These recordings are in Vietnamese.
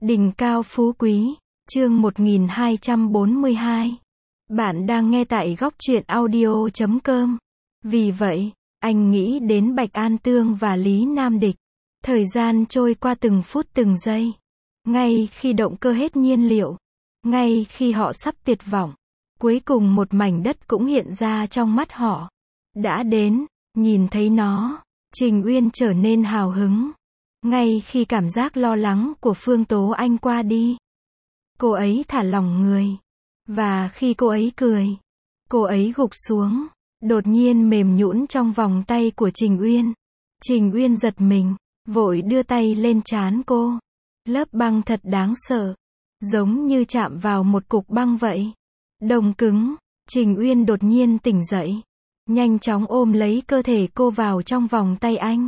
Đỉnh cao phú quý, chương 1242. Bạn đang nghe tại góc truyện audio.com. Vì vậy, anh nghĩ đến Bạch An Tương và Lý Nam Địch. Thời gian trôi qua từng phút từng giây. Ngay khi động cơ hết nhiên liệu, ngay khi họ sắp tuyệt vọng, cuối cùng một mảnh đất cũng hiện ra trong mắt họ. Đã đến, nhìn thấy nó, Trình Uyên trở nên hào hứng. Ngay khi cảm giác lo lắng của Phương Tố Anh qua đi, cô ấy thả lỏng người. Và khi cô ấy cười, cô ấy gục xuống, đột nhiên mềm nhũn trong vòng tay của Trình Uyên. Trình Uyên giật mình, vội đưa tay lên trán cô. Lớp băng thật đáng sợ, giống như chạm vào một cục băng vậy. Đông cứng. Trình Uyên đột nhiên tỉnh dậy, nhanh chóng ôm lấy cơ thể cô vào trong vòng tay anh.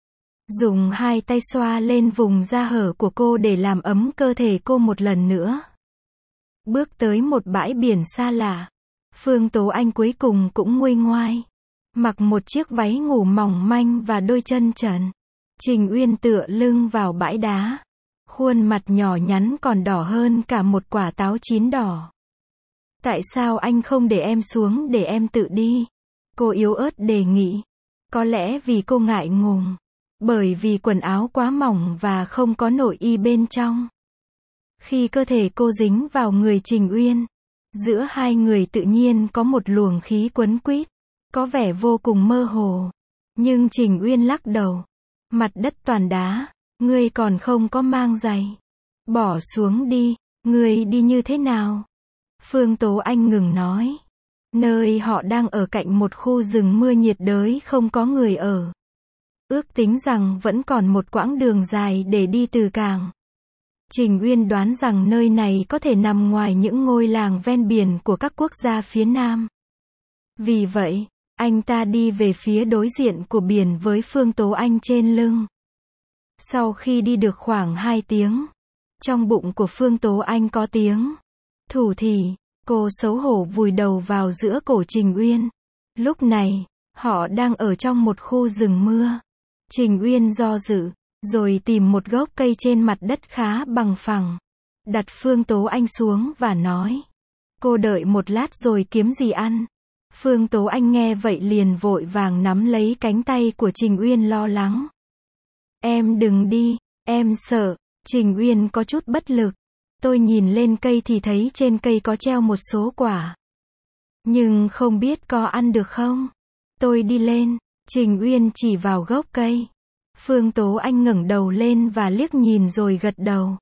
Dùng hai tay xoa lên vùng da hở của cô để làm ấm cơ thể cô một lần nữa. Bước tới một bãi biển xa lạ, Phương Tố Anh cuối cùng cũng nguôi ngoai. Mặc một chiếc váy ngủ mỏng manh và đôi chân trần. Trình Uyên tựa lưng vào bãi đá. Khuôn mặt nhỏ nhắn còn đỏ hơn cả một quả táo chín đỏ. Tại sao anh không để em xuống để em tự đi? Cô yếu ớt đề nghị. Có lẽ vì cô ngại ngùng. Bởi vì quần áo quá mỏng và không có nội y bên trong. Khi cơ thể cô dính vào người Trình Uyên, giữa hai người tự nhiên có một luồng khí quấn quýt, có vẻ vô cùng mơ hồ. Nhưng Trình Uyên lắc đầu. Mặt đất toàn đá, ngươi còn không có mang giày. Bỏ xuống đi, ngươi đi như thế nào? Phương Tố Anh ngừng nói. Nơi họ đang ở cạnh một khu rừng mưa nhiệt đới không có người ở. Ước tính rằng vẫn còn một quãng đường dài để đi từ cảng. Trình Uyên đoán rằng nơi này có thể nằm ngoài những ngôi làng ven biển của các quốc gia phía Nam. Vì vậy, anh ta đi về phía đối diện của biển với Phương Tố Anh trên lưng. Sau khi đi được khoảng 2 tiếng, trong bụng của Phương Tố Anh có tiếng thủ thỉ, cô xấu hổ vùi đầu vào giữa cổ Trình Uyên. Lúc này, họ đang ở trong một khu rừng mưa. Trình Uyên do dự, rồi tìm một gốc cây trên mặt đất khá bằng phẳng. Đặt Phương Tố Anh xuống và nói. Cô đợi một lát rồi kiếm gì ăn. Phương Tố Anh nghe vậy liền vội vàng nắm lấy cánh tay của Trình Uyên lo lắng. Em đừng đi, em sợ. Trình Uyên có chút bất lực. Tôi nhìn lên cây thì thấy trên cây có treo một số quả. Nhưng không biết có ăn được không? Tôi đi lên. Trình Uyên chỉ vào gốc cây. Phương Tố Anh ngẩng đầu lên và liếc nhìn rồi gật đầu.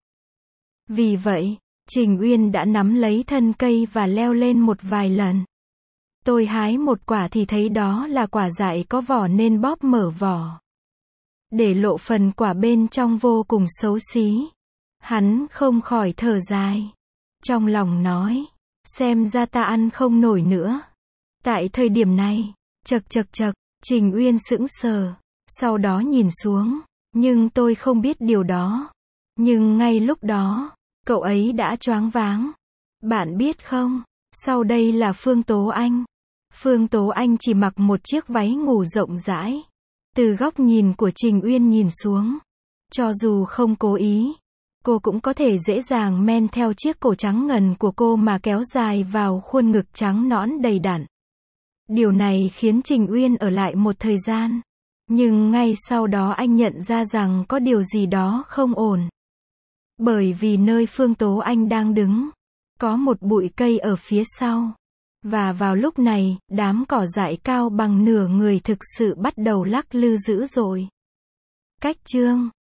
Vì vậy, Trình Uyên đã nắm lấy thân cây và leo lên một vài lần. Tôi hái một quả thì thấy đó là quả dại có vỏ nên bóp mở vỏ. Để lộ phần quả bên trong vô cùng xấu xí. Hắn không khỏi thở dài. Trong lòng nói, xem ra ta ăn không nổi nữa. Tại thời điểm này, chậc, Trình Uyên sững sờ, sau đó nhìn xuống, nhưng tôi không biết điều đó. Nhưng ngay lúc đó, cậu ấy đã choáng váng. Bạn biết không, sau đây là Phương Tố Anh. Phương Tố Anh chỉ mặc một chiếc váy ngủ rộng rãi. Từ góc nhìn của Trình Uyên nhìn xuống, cho dù không cố ý, cô cũng có thể dễ dàng men theo chiếc cổ trắng ngần của cô mà kéo dài vào khuôn ngực trắng nõn đầy đặn. Điều này khiến Trình Uyên ở lại một thời gian. Nhưng ngay sau đó anh nhận ra rằng có điều gì đó không ổn. Bởi vì nơi Phương Tố Anh đang đứng, có một bụi cây ở phía sau. Và vào lúc này, đám cỏ dại cao bằng nửa người thực sự bắt đầu lắc lư dữ dội. Cách chương